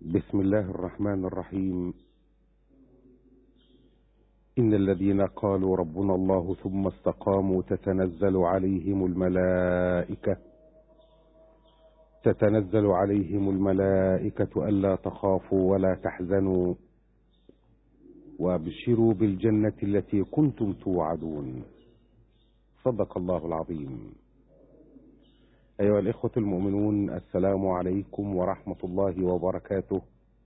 بسم الله الرحمن الرحيم. إن الذين قالوا ربنا الله ثم استقاموا تتنزل عليهم الملائكة ألا تخافوا ولا تحزنوا وابشروا بالجنة التي كنتم توعدون. صدق الله العظيم. أيها الإخوة المؤمنون، السلام عليكم ورحمة الله وبركاته.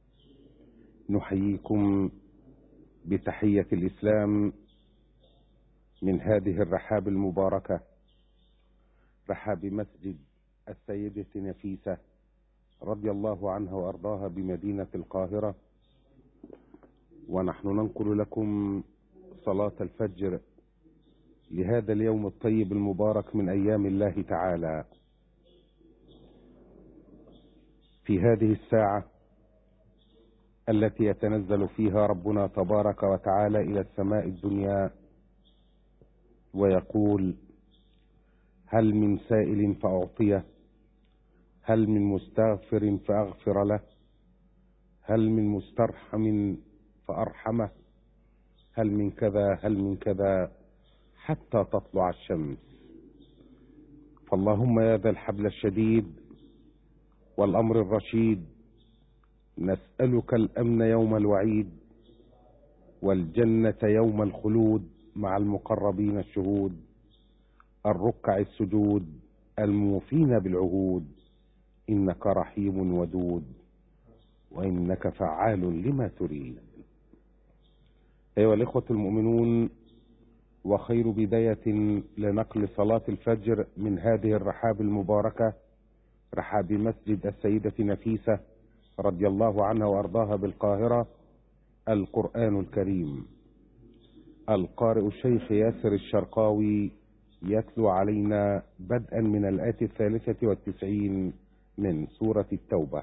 نحييكم بتحية الإسلام من هذه الرحاب المباركة، رحاب مسجد السيدة نفيسة رضي الله عنها وأرضاها بمدينة القاهرة، ونحن ننقل لكم صلاة الفجر لهذا اليوم الطيب المبارك من أيام الله تعالى. في هذه الساعة التي يتنزل فيها ربنا تبارك وتعالى إلى السماء الدنيا ويقول: هل من سائل فأعطيه، هل من مستغفر فأغفر له، هل من مسترحم فأرحمه، هل من كذا هل من كذا، حتى تطلع الشمس. فاللهم يا ذا الحبل الشديد والأمر الرشيد، نسألك الأمن يوم الوعيد والجنة يوم الخلود مع المقربين الشهود الركع السجود الموفين بالعهود، إنك رحيم ودود وإنك فعال لما تريد. أيها الإخوة المؤمنون، وخير بداية لنقل صلاة الفجر من هذه الرحاب المباركة، رحاب مسجد السيدة نفيسة رضي الله عنها وأرضاها بالقاهرة، القرآن الكريم. القارئ الشيخ ياسر الشرقاوي يتلو علينا بدءا من الآية 93 من سورة التوبة.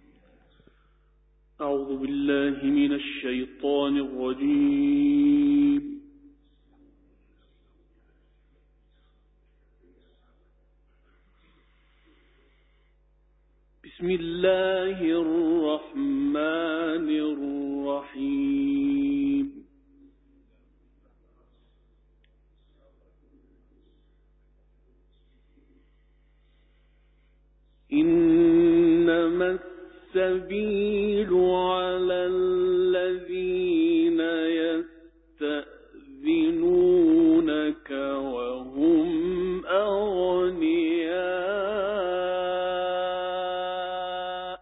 أعوذ بالله من الشيطان الرجيم. بسم الله الرحمن الرحيم. إنما السبيل على الذين يستأذنونك وهم أغنياء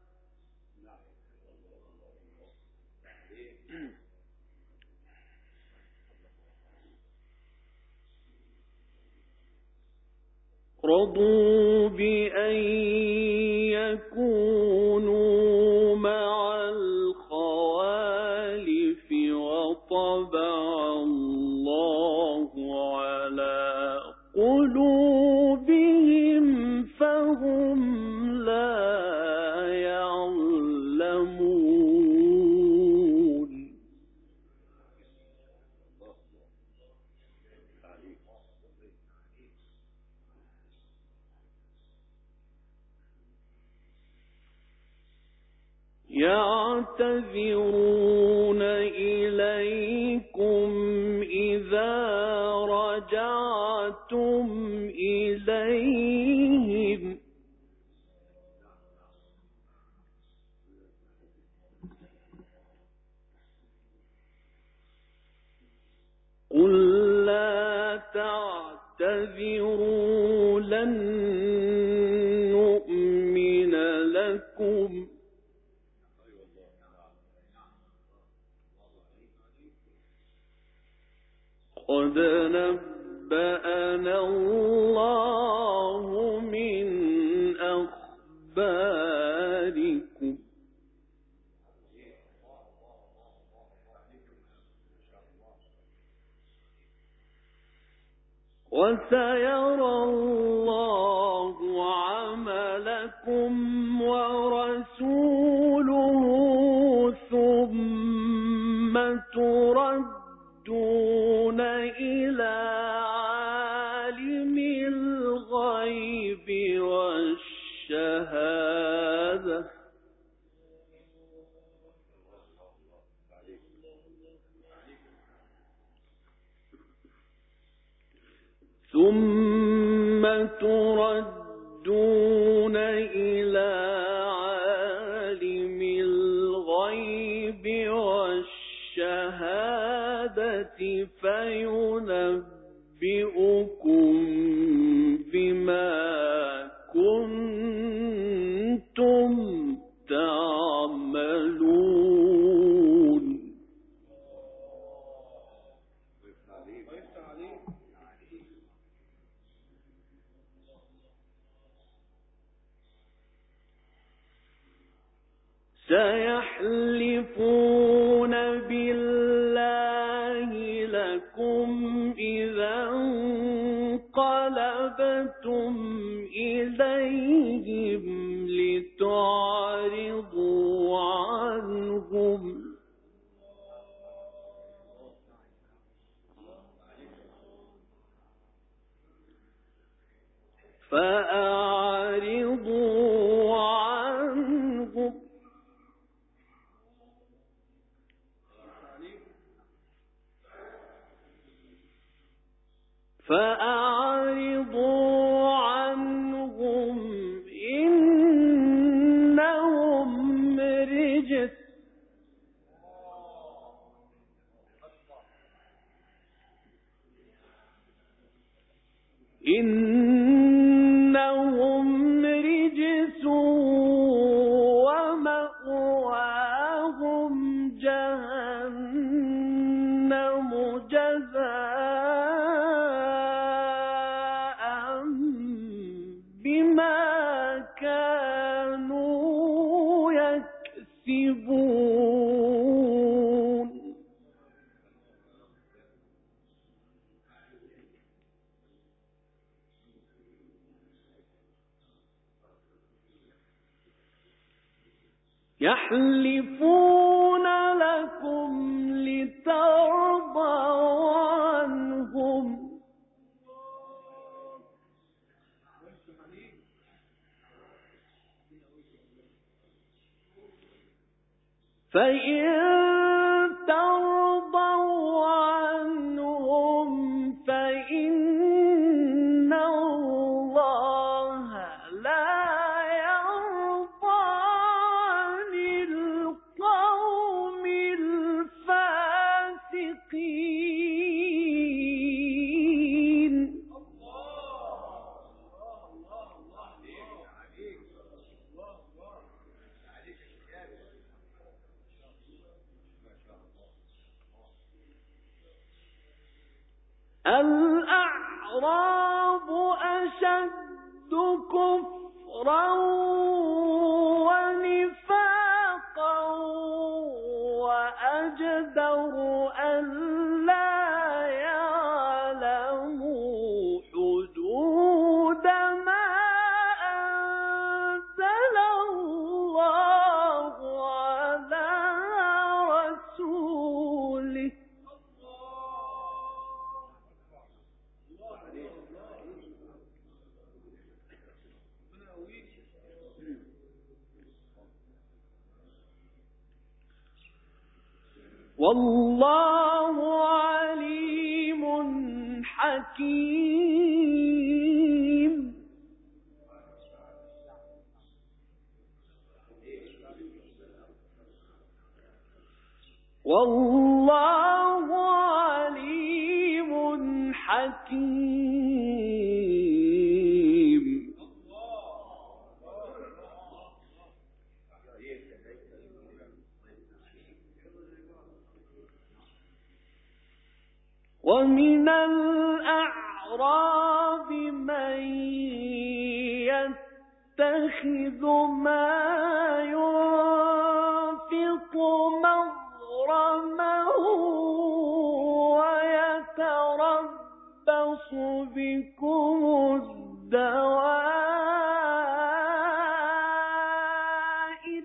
رضوا بأن يكونوا مع الخوالف وطبع الله على قلوبهم فهم لا يعلمون. يعتذرون إليكم إذا رجعتم إليهم قل لا تعتذروا لن نؤمن لكم قد نبأنا الله من أخباركم وسيرى الله عملكم ورسوله ثم تردون إلى عالم الغيب والشهادة ثم تردون إلى عالم الغيب والشهادة فينبئكم بما كنتم تعملون. سيحلفون بالله لكم إذا انقلبتم إليهم لتعرضوا عنهم فأعرضوا عنهم إنهم رجس ومأواهم جهنم جزاء بما كانوا يكسبون. يحلفون لكم لترضوا عنهم فإن ترضوا عنهم فإن الله لا يرضى عن القوم الفاسقين. الأعراب أشد كفرا ونفاقا وأجدر ألا يعلموا حدود ما أنزل الله على رسوله. والله عليم حكيم. والله عليم حكيم. ومن الأعراب من يتخذ ما ينفق مغرما ويتربص بكم الدوائر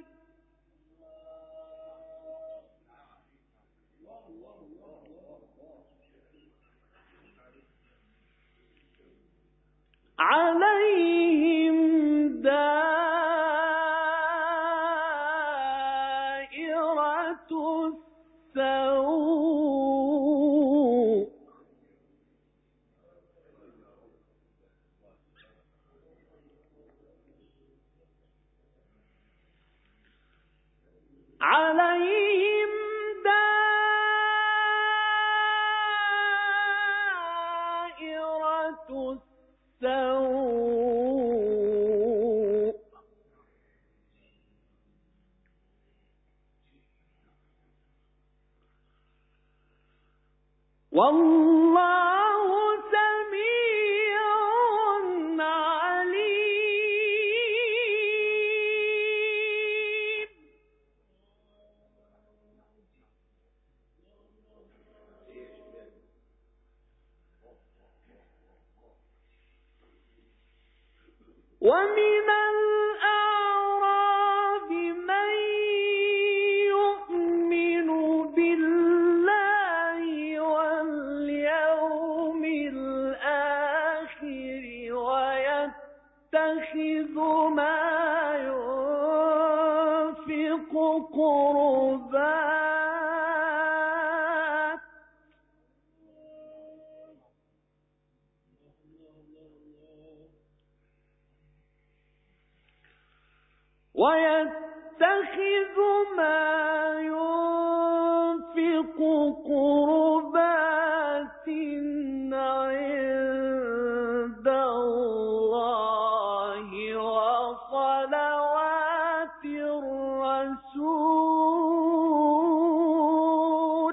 عليهم دائرة السوء عليهم دائرة السوء والله سميع عليم. ومن الأعراب من يؤمن بالله واليوم الآخر ويتخذ ما ينفق قربات عند الله وصلوات الرسول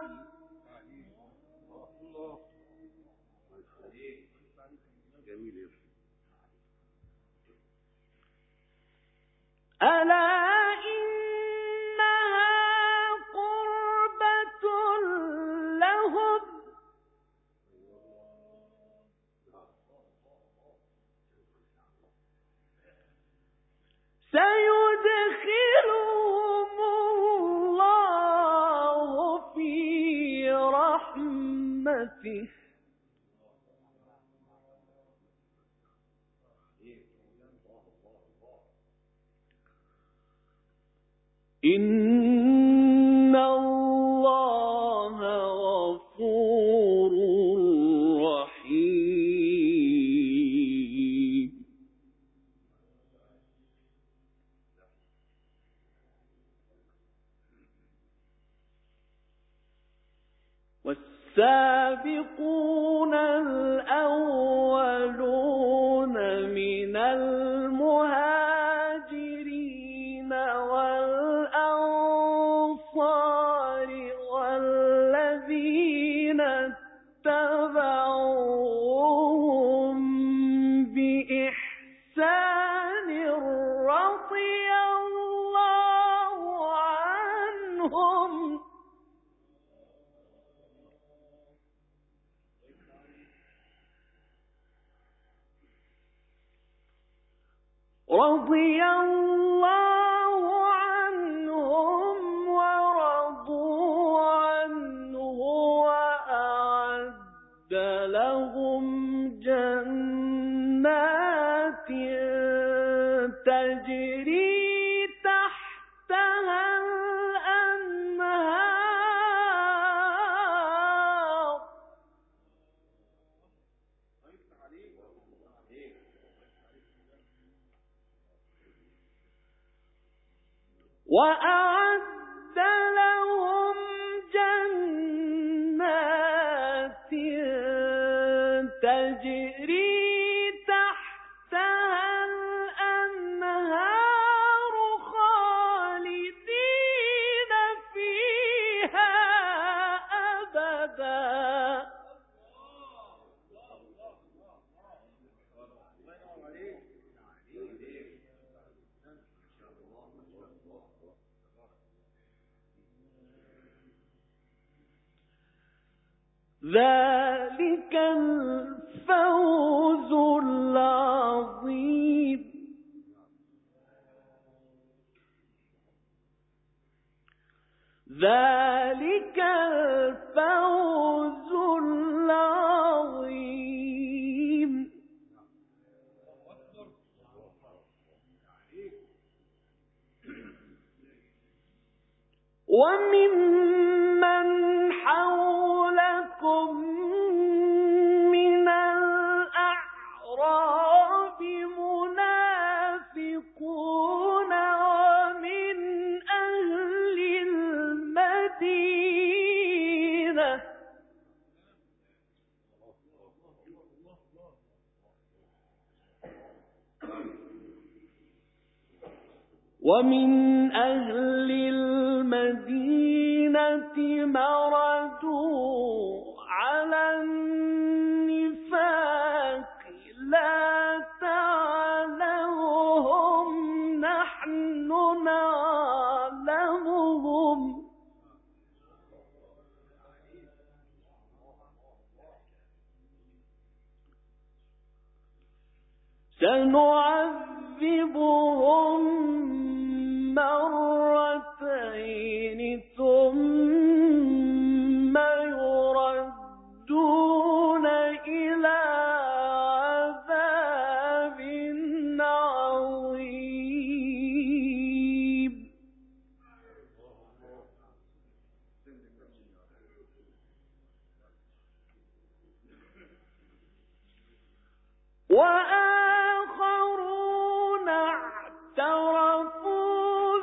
ألا إنها قربة لهم سيدخلهم الله في رحمته إن الله غفور رحيم. والسابقون الأولون من المهاجرين والأنصار والذين اتبعوهم بإحسان رضي الله عنهم ورضوا عنه وأعد لهم جنات تجري تحتها الأنهار وأعد لهم جنات تجري تحتها الأنهار خالدين فيها أبدا ذلك الفوز العظيم. ذلك الفوز العظيم. وممن حولكم من الأعراب منافقون ومن أهل ومن أهل المدينة مردوا على النفاق لا تعلمهم نحن نعلمهم سنعذبهم مرتين ثم يردون إلى عذاب عظيم وآخرون اعترفوا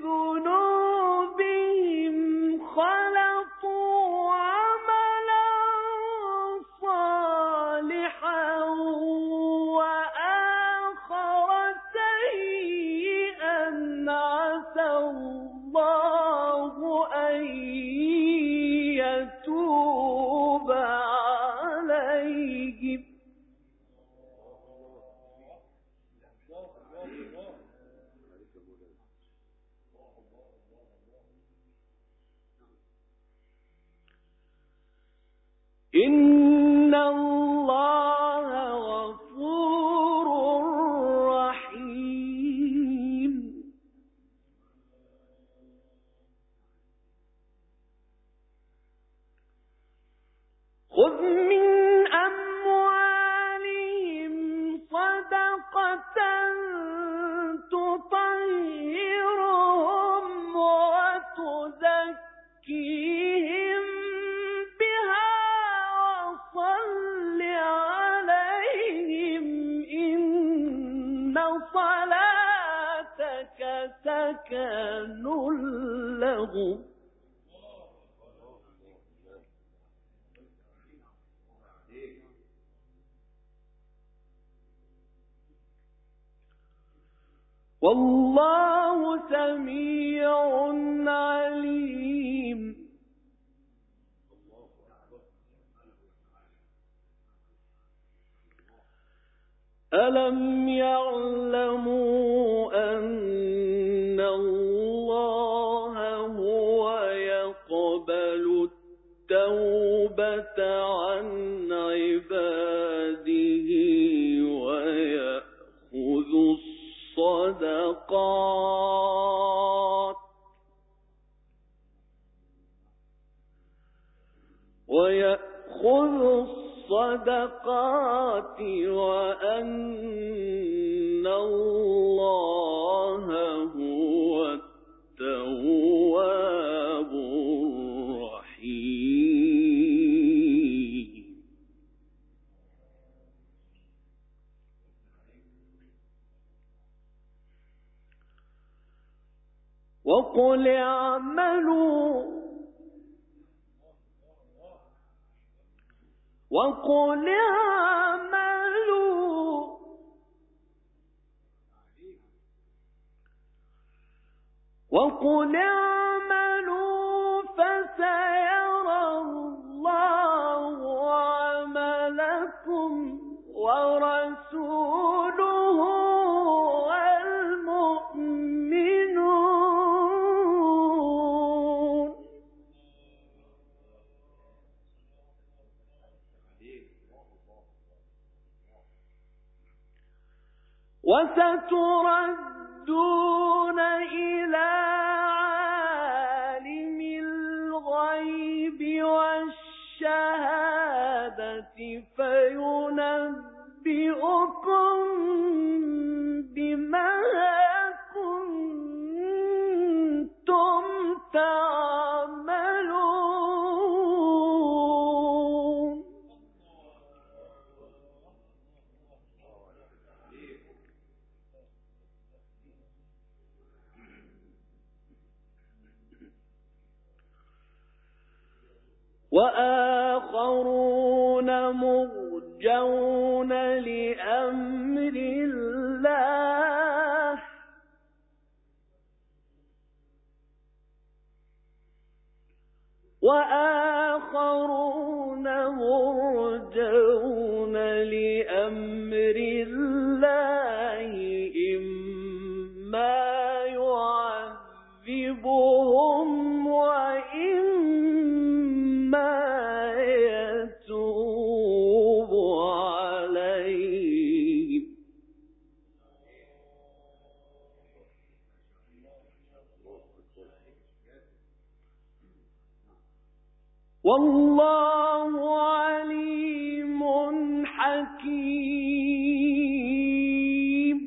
بذنوبهم خلطوا عملا صالحا وآخر سيئا عسى الله أن يتوب عليهم إن الله غفور رحيم خذ من أموالهم صدقة تطهرهم وتزكيهم بها وصل عليهم إن صلاتك سكن لهم والله سميع عليم ألم يعلموا أن الله هو يقبل التوبة عن عباده ويأخذ الصدقات وأن الله هو التواب الرحيم وقل اعملوا فسيرى الله عملكم ورسوله والمؤمنون وستردون إلى عالم الغيب والشهادة فينبئكم بما كنتم تعملون وآخرون مرجون لأمر الله وآخرون مرجون لأمر الله إما يعذبهم وإما يتوب عليهم والله عليم حكيم.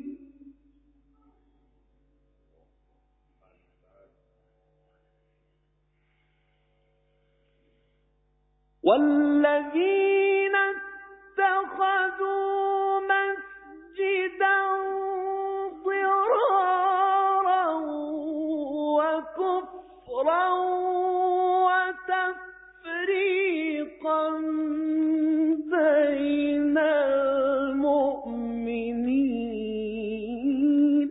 والذين اتخذوا مسجدا ضرارا وكفرا وتفريقا بين المؤمنين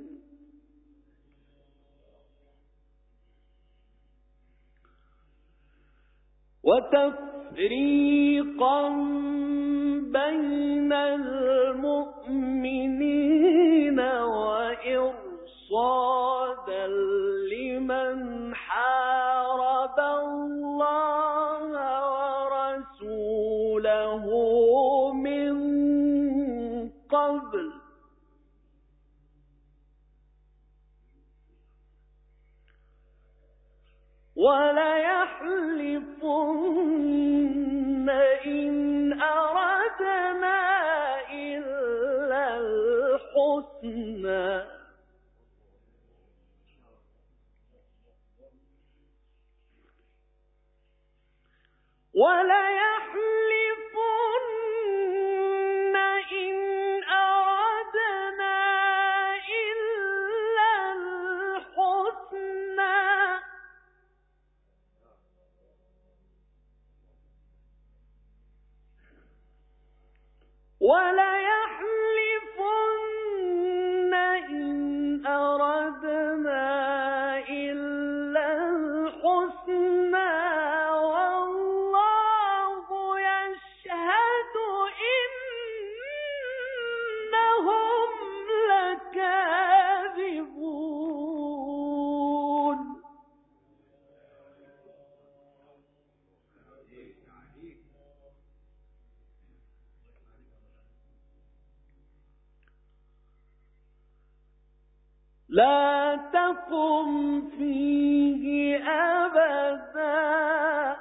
وإرصادا لمن حارب الله ورسوله من قبل وليحلفن إن أردنا إلا الحسنى وليحلفن إن أردنا إلا الحسنى وليحلفن إن أردنا إلا الحسنى والله يشهد إنهم لكاذبون. لا تقم فيه أبدا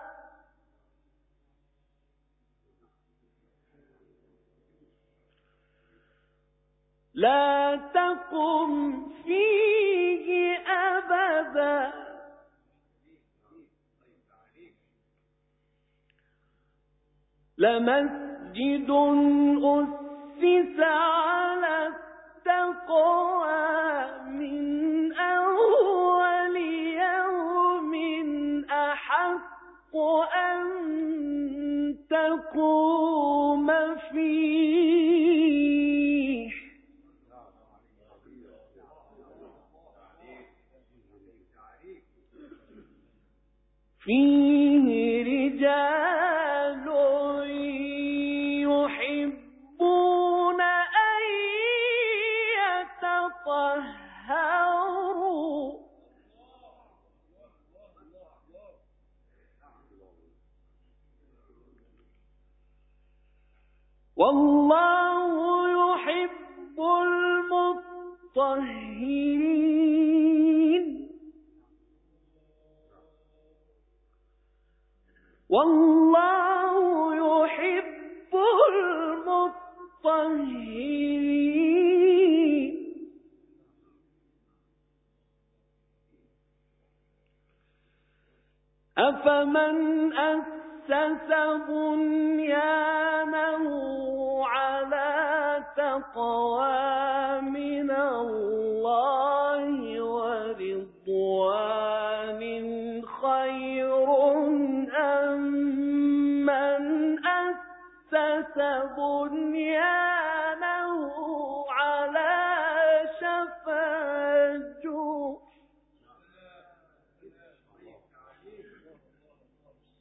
لا تقم فيه أبدا لمسجد أسس على التقوى من أول يوم أحق أن تقوم فيه رجال يحبون أن يتطهروا والله يحب المطهرين. والله يحب المطهرين. أفمن أسس بنيانه على تقوى من الله ورضوان خير أم من أسس بنيانه على شفا جرف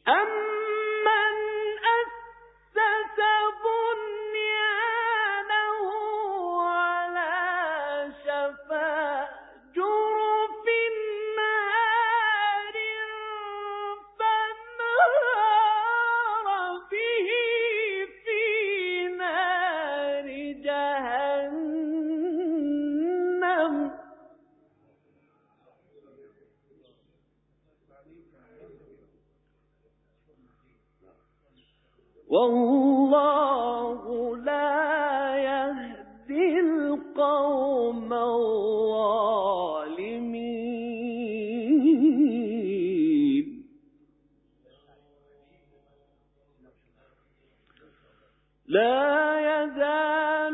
أَمَّنْ أَسَّسَ بُنْيَانَهُ عَلَى شَفَا جُرُفٍ هَارٍ فَانْهَارَ بِهِ فِي نَارِ جَهَنَّمَ وَاللَّهُ لَا يَهْدِي الْقَوْمَ الظَّالِمِينَ لا يزال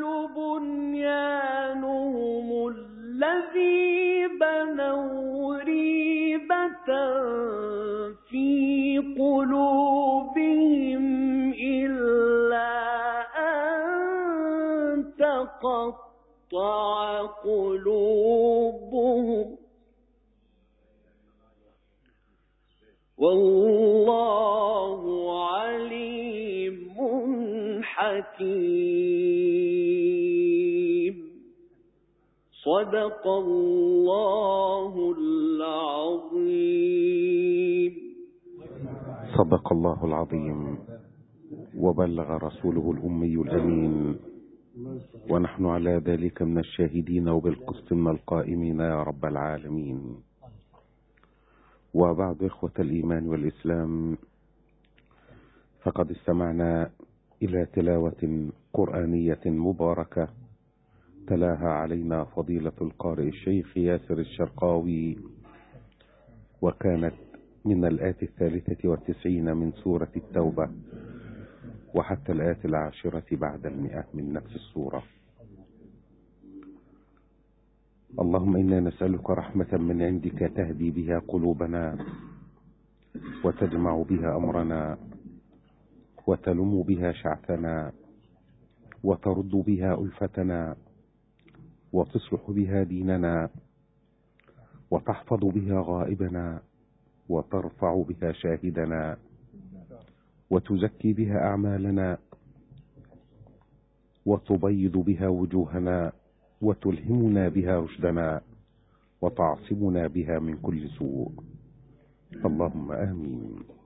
بنيانهم الذي بنوا ريبة في قلوبهم إلا أن تقطع قلوبهم والله عليم حكيم. صدق الله العظيم. صدق الله العظيم وبلغ رسوله الأمي الأمين، ونحن على ذلك من الشاهدين وبالقسط من القائمين يا رب العالمين. وبعد إخوة الإيمان والإسلام، فقد استمعنا إلى تلاوة قرآنية مباركة تلاها علينا فضيلة القارئ الشيخ ياسر الشرقاوي، وكانت من الآية 93 من سورة التوبة وحتى الآية 10 بعد 100 من نفس السورة. اللهم إنا نسألك رحمة من عندك تهدي بها قلوبنا وتجمع بها أمرنا وتلم بها شعثنا وترد بها ألفتنا وتصلح بها ديننا وتحفظ بها غائبنا وترفع بها شاهدنا وتزكي بها أعمالنا وتبيض بها وجوهنا وتلهمنا بها رشدنا وتعصمنا بها من كل سوء. اللهم آمين.